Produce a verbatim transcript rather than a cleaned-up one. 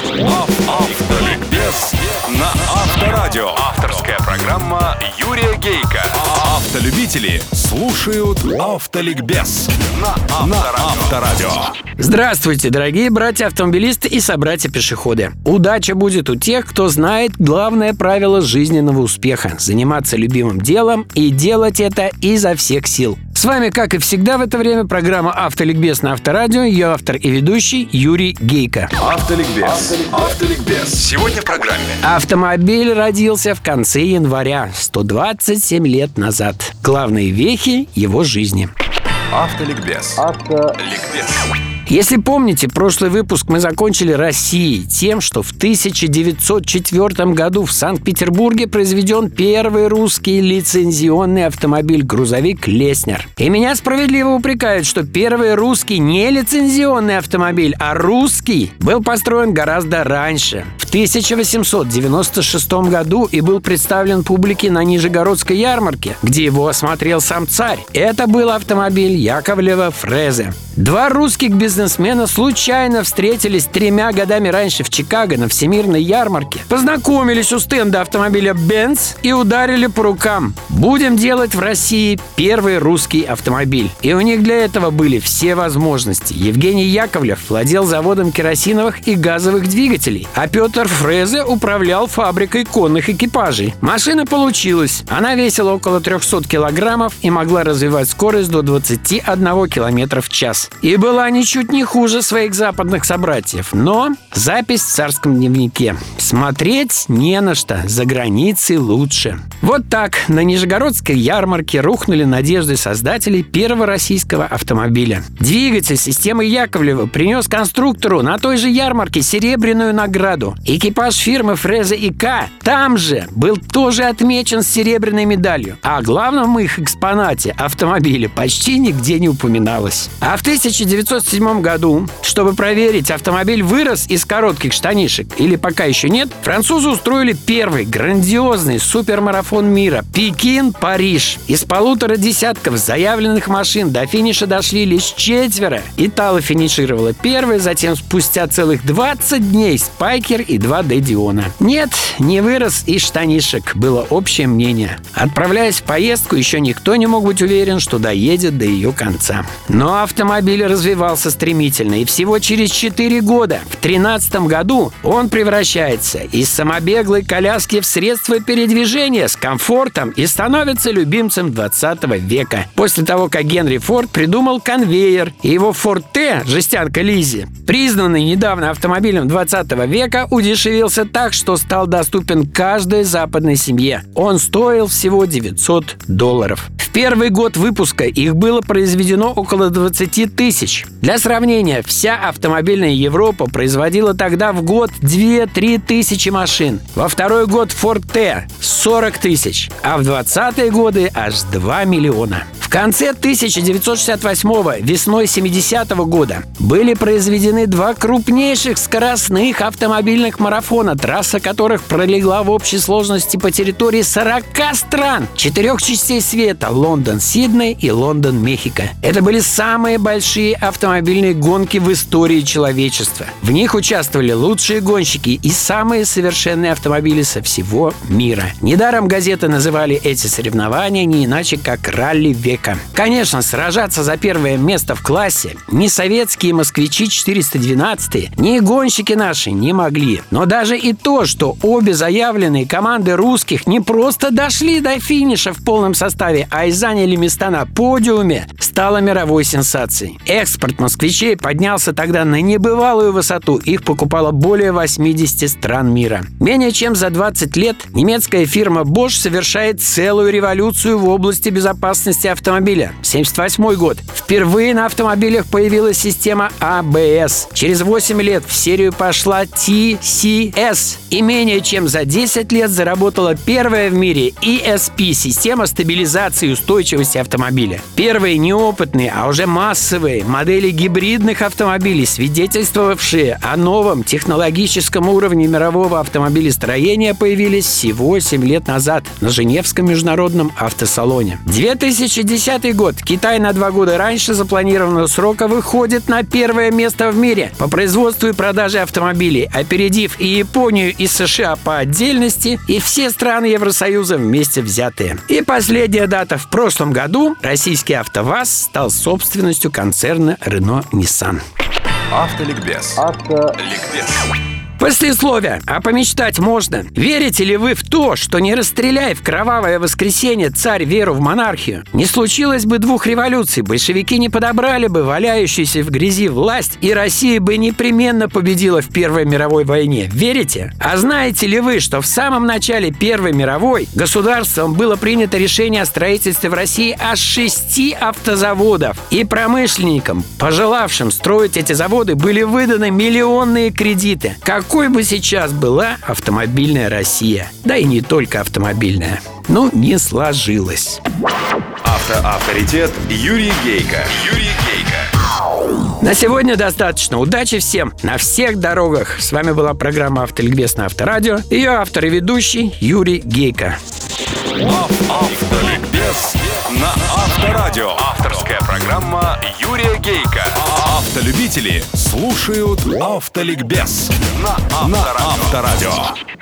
Автоликбез на Авторадио. Авторская программа Юрия Гейка. Автолюбители слушают Автоликбез на Авторадио. Здравствуйте, дорогие братья-автомобилисты и собратья-пешеходы. Удача будет у тех, кто знает главное правило жизненного успеха – заниматься любимым делом и делать это изо всех сил. С вами, как и всегда, в это время программа «Автоликбез» на Авторадио. Ее автор и ведущий Юрий Гейка. Автоликбез. Автоликбез. Сегодня в программе. Автомобиль родился в конце января, сто двадцать семь лет назад. Главные вехи его жизни. Автоликбез. Автоликбез. Если помните, прошлый выпуск мы закончили Россией тем, что в тысяча девятьсот четвёртом году в Санкт-Петербурге произведен первый русский лицензионный автомобиль-грузовик «Леснер». И меня справедливо упрекают, что первый русский не лицензионный автомобиль, а русский был построен гораздо раньше, в тысяча восемьсот девяносто шестом году, и был представлен публике на Нижегородской ярмарке, где его осмотрел сам царь. Это был автомобиль Яковлева Фрезе. Два русских бизнесмена случайно встретились тремя годами раньше в Чикаго на Всемирной ярмарке, познакомились у стенда автомобиля Benz и ударили по рукам. Будем делать в России первый русский автомобиль. И у них для этого были все возможности. Евгений Яковлев владел заводом керосиновых и газовых двигателей, а Петр Фрезе управлял фабрикой конных экипажей. Машина получилась. Она весила около триста килограммов и могла развивать скорость до двадцати одного километра в час. И была ничуть не хуже своих западных собратьев. Но запись в царском дневнике: смотреть не на что, за границей лучше. Вот так на Нижегородской ярмарке рухнули надежды создателей первого российского автомобиля. Двигатель системы Яковлева принес конструктору на той же ярмарке серебряную награду. Экипаж фирмы Фрезе и К там же был тоже отмечен с серебряной медалью. А о главном их экспонате, автомобиле, почти нигде не упоминалось. А в тысяча девятьсот седьмом году, чтобы проверить, автомобиль вырос из коротких штанишек или пока еще нет, французы устроили первый грандиозный супермарафон мира – Пекин-Париж. Из полутора десятков заявленных машин до финиша дошли лишь четверо. Итало финишировала первой, затем спустя целых двадцать дней Спайкер и два Де Диона. Нет, не вырос из штанишек, было общее мнение. Отправляясь в поездку, еще никто не мог быть уверен, что доедет до ее конца. Но автомобиль развивался стремительно, и всего через четыре года, в тринадцатом году, он превращается из самобеглой коляски в средство передвижения с комфортом и становится любимцем двадцатого века. После того, как Генри Форд придумал конвейер, и его Форд Т, жестянка Лиззи, признанный недавно автомобилем двадцатого века, удешевился так, что стал доступен каждой западной семье. Он стоил всего девятьсот долларов. В первый год выпуска их было произведено около двадцати тысяч. Для сравнения, вся автомобильная Европа производила тогда в год две-три тысячи машин. Во второй год Ford T – сорок тысяч, а в двадцатые годы аж два миллиона. В конце тысяча девятьсот шестьдесят восьмого, весной семидесятого года были произведены два крупнейших скоростных автомобильных марафона, трасса которых пролегла в общей сложности по территории сорока стран, четырех частей света – Лондон-Сидней и Лондон-Мехико. Это были самые большие автомобильные гонки в истории человечества. В них участвовали лучшие гонщики и самые совершенные автомобили со всего мира. Недаром газеты называли эти соревнования не иначе, как ралли века. Конечно, сражаться за первое место в классе ни советские москвичи четыреста двенадцатые, ни гонщики наши не могли. Но даже и то, что обе заявленные команды русских не просто дошли до финиша в полном составе, а и заняли места на подиуме, стало мировой сенсацией. Экспорт москвичей поднялся тогда на небывалую высоту. Их покупало более восьмидесяти стран мира. Менее чем за двадцать лет немецкая фирма Bosch совершает целую революцию в области безопасности автомобиля. семьдесят восьмой год. Впервые на автомобилях появилась система А Б С. Через восемь лет в серию пошла Ти Си Эс. И менее чем за десять лет заработала первая в мире И Эс Пи – система стабилизации и устойчивости автомобиля. Первые неопытные, а уже массовые модели гибридных автомобилей, свидетельствовавшие о новом технологическом уровне мирового автомобилестроения, появились всего семь лет назад на Женевском международном автосалоне. две тысячи десятый шестидесятый год. Китай на два года раньше запланированного срока выходит на первое место в мире по производству и продаже автомобилей, опередив и Японию, и США по отдельности, и все страны Евросоюза вместе взятые. И последняя дата. В прошлом году российский АвтоВАЗ стал собственностью концерна Renault-Nissan. Автоликбез. Автоликбез. Послесловие. А помечтать можно. Верите ли вы в то, что не расстреляй в кровавое воскресенье царь веру в монархию, не случилось бы двух революций, большевики не подобрали бы валяющуюся в грязи власть, и Россия бы непременно победила в Первой мировой войне? Верите? А знаете ли вы, что в самом начале Первой мировой государством было принято решение о строительстве в России аж шести автозаводов, и промышленникам, пожелавшим строить эти заводы, были выданы миллионные кредиты? Как Какой бы сейчас была автомобильная Россия? Да и не только автомобильная. Ну, не сложилось. Автоавторитет Юрий Гейко. Юрий Гейко. На сегодня достаточно. Удачи всем на всех дорогах. С вами была программа «Автоликбез» на Авторадио. Ее автор и ведущий Юрий Гейко. Автоликбез на Авторадио. Авторская программа Юрия Гейко. Автолюбители слушают Автоликбез на Авторадио.